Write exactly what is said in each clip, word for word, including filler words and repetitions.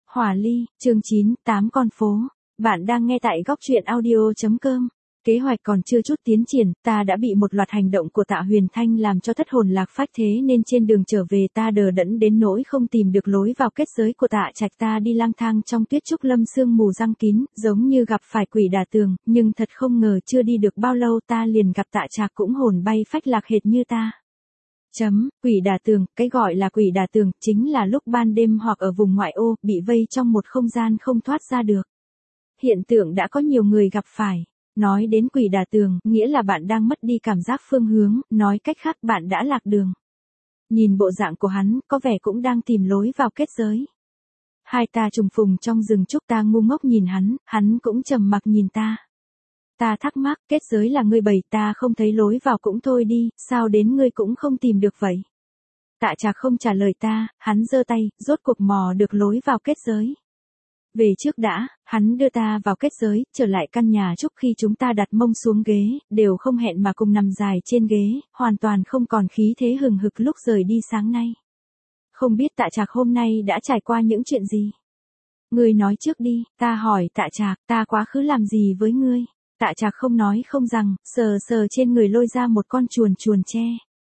Hỏa ly, chương chín, tám con phố. Bạn đang nghe tại góc truyện audio chấm com. Kế hoạch còn chưa chút tiến triển, ta đã bị một loạt hành động của Tạ Huyền Thanh làm cho thất hồn lạc phách, thế nên trên đường trở về ta đờ đẫn đến nỗi không tìm được lối vào kết giới của Tạ Trạch. Ta đi lang thang trong tuyết trúc lâm sương mù giăng kín, giống như gặp phải quỷ đả tường, nhưng thật không ngờ chưa đi được bao lâu ta liền gặp Tạ Trạch cũng hồn bay phách lạc hệt như ta. Chấm, quỷ đả tường, cái gọi là quỷ đả tường, chính là lúc ban đêm hoặc ở vùng ngoại ô, bị vây trong một không gian không thoát ra được. Hiện tượng đã có nhiều người gặp phải. Nói đến quỷ đả tường, nghĩa là bạn đang mất đi cảm giác phương hướng, nói cách khác bạn đã lạc đường. Nhìn bộ dạng của hắn, có vẻ cũng đang tìm lối vào kết giới. Hai ta trùng phùng trong rừng trúc, ta ngu ngốc nhìn hắn, hắn cũng trầm mặc nhìn ta. Ta thắc mắc, kết giới là ngươi bày, ta không thấy lối vào cũng thôi đi, sao đến ngươi cũng không tìm được vậy? Tạ Trạch không trả lời ta, hắn giơ tay, rốt cuộc mò được lối vào kết giới. Về trước đã, hắn đưa ta vào kết giới, trở lại căn nhà trúc. Khi chúng ta đặt mông xuống ghế, đều không hẹn mà cùng nằm dài trên ghế, hoàn toàn không còn khí thế hừng hực lúc rời đi sáng nay. Không biết Tạ Trạch hôm nay đã trải qua những chuyện gì? Ngươi nói trước đi, ta hỏi Tạ Trạch, ta quá khứ làm gì với ngươi? Tạ Trạch không nói không rằng, sờ sờ trên người lôi ra một con chuồn chuồn tre.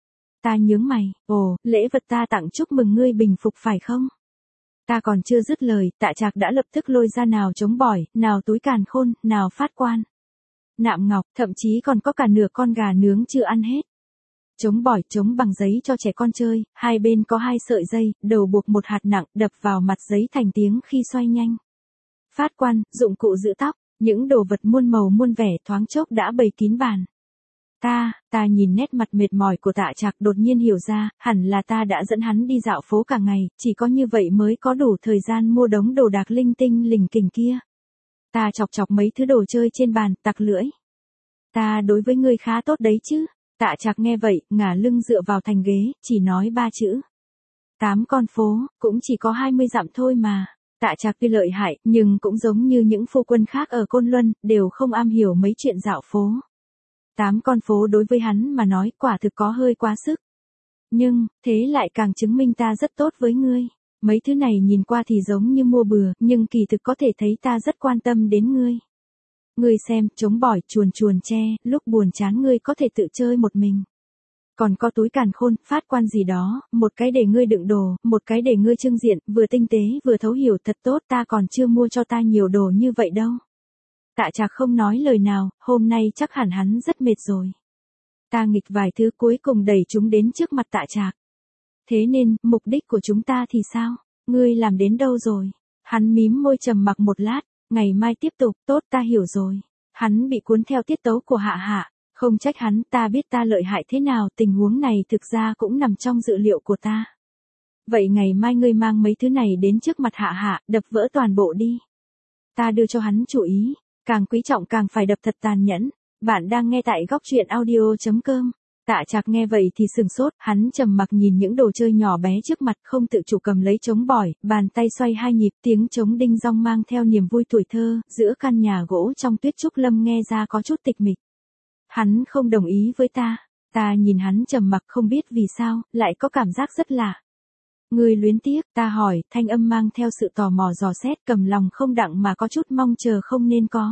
Ta nhướng mày, ồ, lễ vật ta tặng chúc mừng ngươi bình phục phải không? Ta còn chưa dứt lời, Tạ Trạch đã lập tức lôi ra nào trống bỏi, nào túi càn khôn, nào phát quan, nạm ngọc, thậm chí còn có cả nửa con gà nướng chưa ăn hết. Trống bỏi, trống bằng giấy cho trẻ con chơi, hai bên có hai sợi dây, đầu buộc một hạt nặng, đập vào mặt giấy thành tiếng khi xoay nhanh. Phát quan, dụng cụ giữ tóc, những đồ vật muôn màu muôn vẻ thoáng chốc đã bày kín bàn. Ta, ta nhìn nét mặt mệt mỏi của Tạ Trạch, đột nhiên hiểu ra, hẳn là ta đã dẫn hắn đi dạo phố cả ngày, chỉ có như vậy mới có đủ thời gian mua đống đồ đạc linh tinh lình kình kia. Ta chọc chọc mấy thứ đồ chơi trên bàn, tặc lưỡi. Ta đối với ngươi khá tốt đấy chứ. Tạ Trạch nghe vậy, ngả lưng dựa vào thành ghế, chỉ nói ba chữ. Tám con phố, cũng chỉ có hai mươi dặm thôi mà. Tạ Trạch tuy lợi hại, nhưng cũng giống như những phu quân khác ở Côn Luân, đều không am hiểu mấy chuyện dạo phố. Tám con phố đối với hắn mà nói quả thực có hơi quá sức. Nhưng, thế lại càng chứng minh ta rất tốt với ngươi. Mấy thứ này nhìn qua thì giống như mua bừa, nhưng kỳ thực có thể thấy ta rất quan tâm đến ngươi. Ngươi xem, trống bỏi, chuồn chuồn tre, lúc buồn chán ngươi có thể tự chơi một mình. Còn có túi càn khôn, phát quan gì đó, một cái để ngươi đựng đồ, một cái để ngươi trưng diện, vừa tinh tế vừa thấu hiểu, thật tốt, ta còn chưa mua cho ta nhiều đồ như vậy đâu. Tạ Trạch không nói lời nào, hôm nay chắc hẳn hắn rất mệt rồi. Ta nghịch vài thứ cuối cùng đẩy chúng đến trước mặt Tạ Trạch. Thế nên, mục đích của chúng ta thì sao? Ngươi làm đến đâu rồi? Hắn mím môi trầm mặc một lát, ngày mai tiếp tục, tốt, ta hiểu rồi. Hắn bị cuốn theo tiết tấu của Hạ Hạ, không trách hắn, ta biết ta lợi hại thế nào, tình huống này thực ra cũng nằm trong dự liệu của ta. Vậy ngày mai ngươi mang mấy thứ này đến trước mặt Hạ Hạ, đập vỡ toàn bộ đi. Ta đưa cho hắn chủ ý. Càng quý trọng càng phải đập thật tàn nhẫn. Bạn đang nghe tại góc truyện audio chấm com. Tạ Trạch nghe vậy thì sừng sốt, hắn trầm mặc nhìn những đồ chơi nhỏ bé trước mặt, không tự chủ cầm lấy trống bỏi, bàn tay xoay hai nhịp, tiếng trống đinh dong mang theo niềm vui tuổi thơ, giữa căn nhà gỗ trong tuyết trúc lâm nghe ra có chút tịch mịch. Hắn không đồng ý với ta, ta nhìn hắn trầm mặc không biết vì sao, lại có cảm giác rất lạ. Ngươi luyến tiếc, ta hỏi, thanh âm mang theo sự tò mò dò xét, cầm lòng không đặng mà có chút mong chờ không nên có.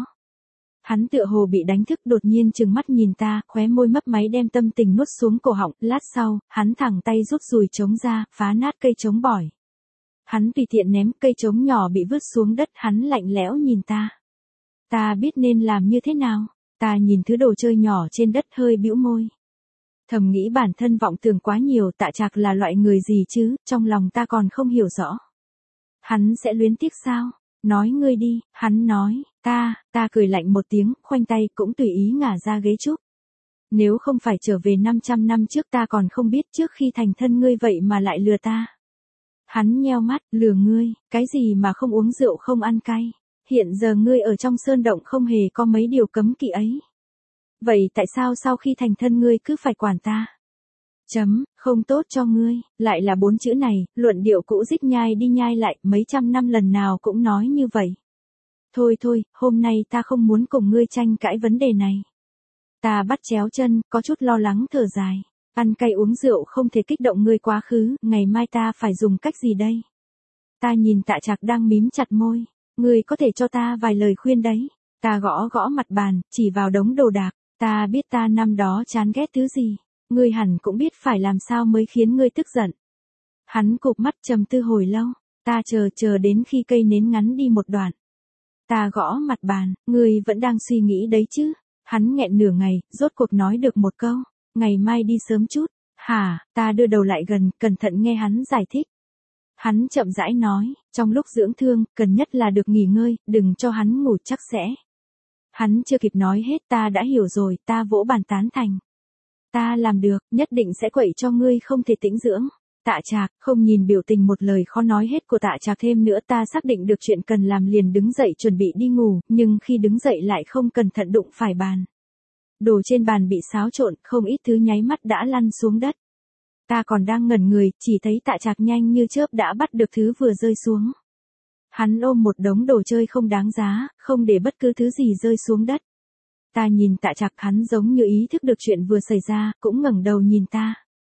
Hắn tựa hồ bị đánh thức, đột nhiên trừng mắt nhìn ta, khóe môi mấp máy đem tâm tình nuốt xuống cổ họng, lát sau, hắn thẳng tay rút dùi trống ra, phá nát cây trống bỏi. Hắn tùy tiện ném, cây trống nhỏ bị vứt xuống đất, hắn lạnh lẽo nhìn ta. Ta biết nên làm như thế nào, ta nhìn thứ đồ chơi nhỏ trên đất hơi bĩu môi. Thầm nghĩ bản thân vọng tưởng quá nhiều, Tạ Trạch là loại người gì chứ, trong lòng ta còn không hiểu rõ. Hắn sẽ luyến tiếc sao? Nói ngươi đi, hắn nói, ta, ta cười lạnh một tiếng, khoanh tay cũng tùy ý ngả ra ghế trúc. Nếu không phải trở về năm trăm năm trước ta còn không biết trước khi thành thân ngươi vậy mà lại lừa ta. Hắn nheo mắt, lừa ngươi, cái gì mà không uống rượu không ăn cay. Hiện giờ ngươi ở trong sơn động không hề có mấy điều cấm kỵ ấy. Vậy tại sao sau khi thành thân ngươi cứ phải quản ta? Chấm, không tốt cho ngươi, lại là bốn chữ này, luận điệu cũ dích nhai đi nhai lại, mấy trăm năm lần nào cũng nói như vậy. Thôi thôi, hôm nay ta không muốn cùng ngươi tranh cãi vấn đề này. Ta bắt chéo chân, có chút lo lắng thở dài. Ăn cay uống rượu không thể kích động ngươi quá khứ, ngày mai ta phải dùng cách gì đây? Ta nhìn Tạ Trạc đang mím chặt môi. Ngươi có thể cho ta vài lời khuyên đấy. Ta gõ gõ mặt bàn, chỉ vào đống đồ đạc. Ta biết ta năm đó chán ghét thứ gì. Ngươi hẳn cũng biết phải làm sao mới khiến ngươi tức giận. Hắn cụp mắt trầm tư hồi lâu. Ta chờ chờ đến khi cây nến ngắn đi một đoạn. Ta gõ mặt bàn, ngươi vẫn đang suy nghĩ đấy chứ. Hắn nghẹn nửa ngày, rốt cuộc nói được một câu. Ngày mai đi sớm chút. Hả, ta đưa đầu lại gần, cẩn thận nghe hắn giải thích. Hắn chậm rãi nói, trong lúc dưỡng thương, cần nhất là được nghỉ ngơi, đừng cho hắn ngủ chắc sẽ. Hắn chưa kịp nói hết, ta đã hiểu rồi, ta vỗ bàn tán thành. Ta làm được, nhất định sẽ quậy cho ngươi không thể tĩnh dưỡng. Tạ Trạc, không nhìn biểu tình một lời khó nói hết của Tạ Trạc thêm nữa, ta xác định được chuyện cần làm liền đứng dậy chuẩn bị đi ngủ, nhưng khi đứng dậy lại không cẩn thận đụng phải bàn. Đồ trên bàn bị xáo trộn, không ít thứ nháy mắt đã lăn xuống đất. Ta còn đang ngẩn người, chỉ thấy Tạ Trạc nhanh như chớp đã bắt được thứ vừa rơi xuống. Hắn ôm một đống đồ chơi không đáng giá, không để bất cứ thứ gì rơi xuống đất. Ta nhìn Tạ Trạc, hắn giống như ý thức được chuyện vừa xảy ra, cũng ngẩng đầu nhìn ta.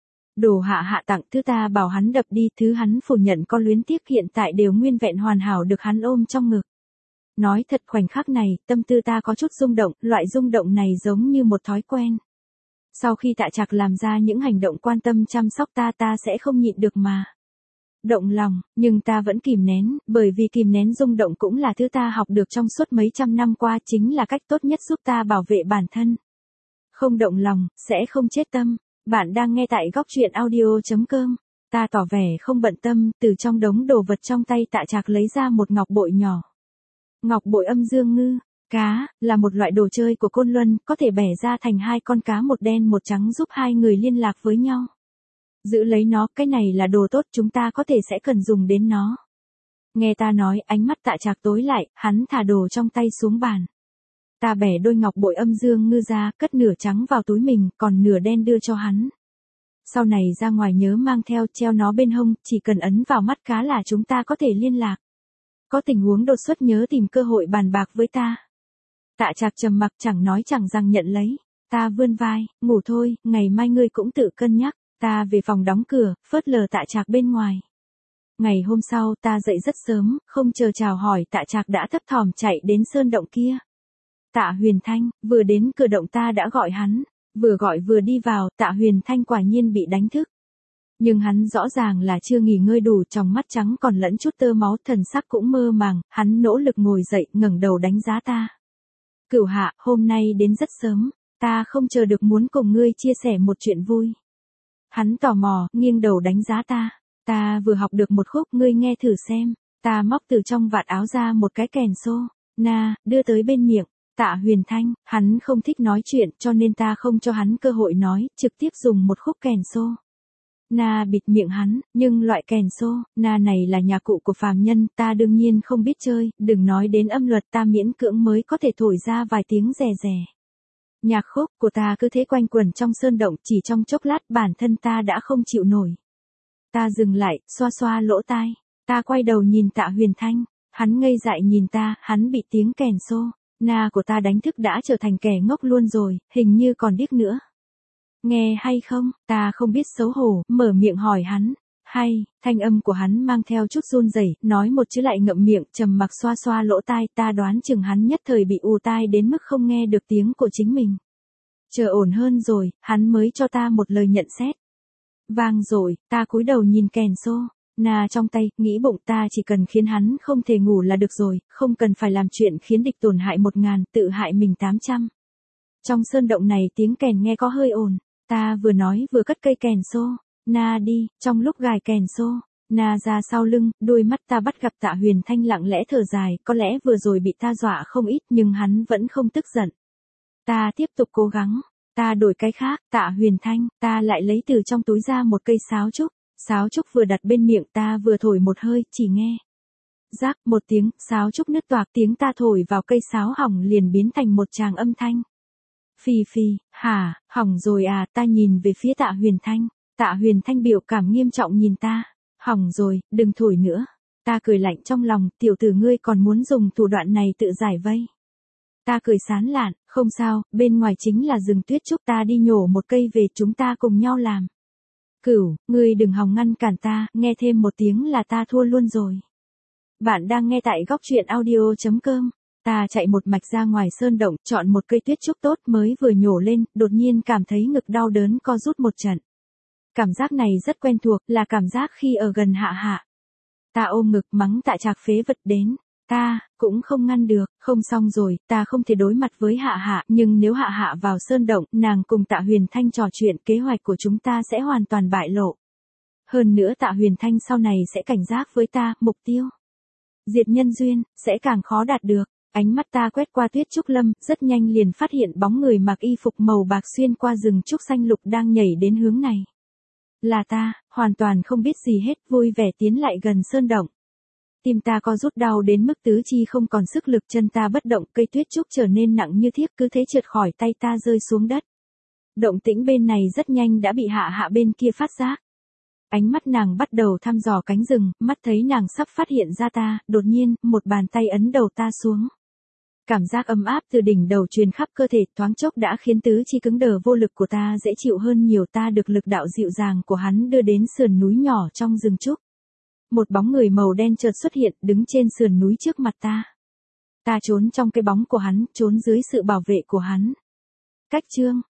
Đồ hạ hạ tặng thứ ta bảo hắn đập đi, thứ hắn phủ nhận có luyến tiếc hiện tại đều nguyên vẹn hoàn hảo được hắn ôm trong ngực. Nói thật khoảnh khắc này, tâm tư ta có chút rung động, loại rung động này giống như một thói quen. Sau khi Tạ Trạc làm ra những hành động quan tâm chăm sóc ta ta sẽ không nhịn được mà động lòng, nhưng ta vẫn kìm nén, bởi vì kìm nén rung động cũng là thứ ta học được trong suốt mấy trăm năm qua, chính là cách tốt nhất giúp ta bảo vệ bản thân. Không động lòng, sẽ không chết tâm. Bạn đang nghe tại góc truyện audio chấm com. Ta tỏ vẻ không bận tâm, từ trong đống đồ vật trong tay Tạ Trạc lấy ra một ngọc bội nhỏ. Ngọc bội âm dương ngư, cá, là một loại đồ chơi của Côn Luân, có thể bẻ ra thành hai con cá một đen một trắng giúp hai người liên lạc với nhau. Giữ lấy nó, cái này là đồ tốt, chúng ta có thể sẽ cần dùng đến nó. Nghe ta nói, ánh mắt Tạ Trạc tối lại, hắn thả đồ trong tay xuống bàn. Ta bẻ đôi ngọc bội âm dương ngư ra, cất nửa trắng vào túi mình, còn nửa đen đưa cho hắn. Sau này ra ngoài nhớ mang theo, treo nó bên hông, chỉ cần ấn vào mắt cá là chúng ta có thể liên lạc. Có tình huống đột xuất nhớ tìm cơ hội bàn bạc với ta. Tạ Trạc trầm mặc chẳng nói chẳng rằng nhận lấy. Ta vươn vai, ngủ thôi, ngày mai ngươi cũng tự cân nhắc. Ta về phòng đóng cửa, phớt lờ Tạ Trạc bên ngoài. Ngày hôm sau ta dậy rất sớm, không chờ chào hỏi Tạ Trạc đã thấp thỏm chạy đến sơn động kia. Tạ Huyền Thanh, vừa đến cửa động ta đã gọi hắn. Vừa gọi vừa đi vào, Tạ Huyền Thanh quả nhiên bị đánh thức. Nhưng hắn rõ ràng là chưa nghỉ ngơi đủ, trong mắt trắng còn lẫn chút tơ máu, thần sắc cũng mơ màng, hắn nỗ lực ngồi dậy, ngẩng đầu đánh giá ta. Cửu Hạ, hôm nay đến rất sớm, ta không chờ được muốn cùng ngươi chia sẻ một chuyện vui. Hắn tò mò, nghiêng đầu đánh giá ta. Ta vừa học được một khúc, ngươi nghe thử xem. Ta móc từ trong vạt áo ra một cái kèn xô. Na, đưa tới bên miệng. Tạ Huyền Thanh, hắn không thích nói chuyện cho nên ta không cho hắn cơ hội nói, trực tiếp dùng một khúc kèn xô. Na bịt miệng hắn, nhưng loại kèn xô, na này là nhạc cụ của phàm nhân, ta đương nhiên không biết chơi, đừng nói đến âm luật, ta miễn cưỡng mới có thể thổi ra vài tiếng rè rè. Nhạc khúc của ta cứ thế quanh quẩn trong sơn động, chỉ trong chốc lát bản thân ta đã không chịu nổi. Ta dừng lại, xoa xoa lỗ tai, ta quay đầu nhìn Tạ Huyền Thanh, hắn ngây dại nhìn ta, hắn bị tiếng kèn xô, na của ta đánh thức đã trở thành kẻ ngốc luôn rồi, hình như còn điếc nữa. Nghe hay không, ta không biết xấu hổ, mở miệng hỏi hắn. Hay, thanh âm của hắn mang theo chút run rẩy, nói một chữ lại ngậm miệng, trầm mặc xoa xoa lỗ tai, ta đoán chừng hắn nhất thời bị ù tai đến mức không nghe được tiếng của chính mình. Chờ ổn hơn rồi, hắn mới cho ta một lời nhận xét. Vang rồi, ta cúi đầu nhìn kèn xô, na trong tay, nghĩ bụng ta chỉ cần khiến hắn không thể ngủ là được rồi, không cần phải làm chuyện khiến địch tổn hại một ngàn, tự hại mình tám trăm. Trong sơn động này tiếng kèn nghe có hơi ồn, ta vừa nói vừa cất cây kèn xô. Na đi, trong lúc gài kèn xô, Na ra sau lưng, đôi mắt ta bắt gặp Tạ Huyền Thanh lặng lẽ thở dài, có lẽ vừa rồi bị ta dọa không ít nhưng hắn vẫn không tức giận. Ta tiếp tục cố gắng, ta đổi cái khác, Tạ Huyền Thanh, ta lại lấy từ trong túi ra một cây sáo trúc, sáo trúc vừa đặt bên miệng ta vừa thổi một hơi, chỉ nghe. Rác, một tiếng, sáo trúc nứt toạc, tiếng ta thổi vào cây sáo hỏng liền biến thành một tràng âm thanh. Phì phì, hả, hỏng rồi à, ta nhìn về phía Tạ Huyền Thanh. Tạ Huyền Thanh biểu cảm nghiêm trọng nhìn ta, hỏng rồi, đừng thổi nữa. Ta cười lạnh trong lòng, tiểu tử ngươi còn muốn dùng thủ đoạn này tự giải vây. Ta cười sán lạn, không sao, bên ngoài chính là rừng tuyết trúc, ta đi nhổ một cây về chúng ta cùng nhau làm. Cửu, ngươi đừng hòng ngăn cản ta, nghe thêm một tiếng là ta thua luôn rồi. Bạn đang nghe tại góc truyện audio.com. Ta chạy một mạch ra ngoài sơn động, chọn một cây tuyết trúc tốt mới vừa nhổ lên, đột nhiên cảm thấy ngực đau đớn co rút một trận. Cảm giác này rất quen thuộc, là cảm giác khi ở gần Hạ Hạ. Ta ôm ngực mắng Tạ Trạc phế vật đến. Ta, cũng không ngăn được, không xong rồi, ta không thể đối mặt với Hạ Hạ, nhưng nếu Hạ Hạ vào sơn động, nàng cùng Tạ Huyền Thanh trò chuyện, kế hoạch của chúng ta sẽ hoàn toàn bại lộ. Hơn nữa Tạ Huyền Thanh sau này sẽ cảnh giác với ta, mục tiêu diệt nhân duyên, sẽ càng khó đạt được. Ánh mắt ta quét qua tuyết trúc lâm, rất nhanh liền phát hiện bóng người mặc y phục màu bạc xuyên qua rừng trúc xanh lục đang nhảy đến hướng này. Là ta, hoàn toàn không biết gì hết, vui vẻ tiến lại gần sơn động. Tim ta co rút đau đến mức tứ chi không còn sức lực, chân ta bất động, cây tuyết trúc trở nên nặng như thiếc cứ thế trượt khỏi tay ta rơi xuống đất. Động tĩnh bên này rất nhanh đã bị Hạ Hạ bên kia phát giác. Ánh mắt nàng bắt đầu thăm dò cánh rừng, mắt thấy nàng sắp phát hiện ra ta, đột nhiên, một bàn tay ấn đầu ta xuống. Cảm giác ấm áp từ đỉnh đầu truyền khắp cơ thể, thoáng chốc đã khiến tứ chi cứng đờ vô lực của ta dễ chịu hơn nhiều. Ta được lực đạo dịu dàng của hắn đưa đến sườn núi nhỏ trong rừng trúc. Một bóng người màu đen chợt xuất hiện, đứng trên sườn núi trước mặt ta. Ta trốn trong cái bóng của hắn, trốn dưới sự bảo vệ của hắn. Cách chương,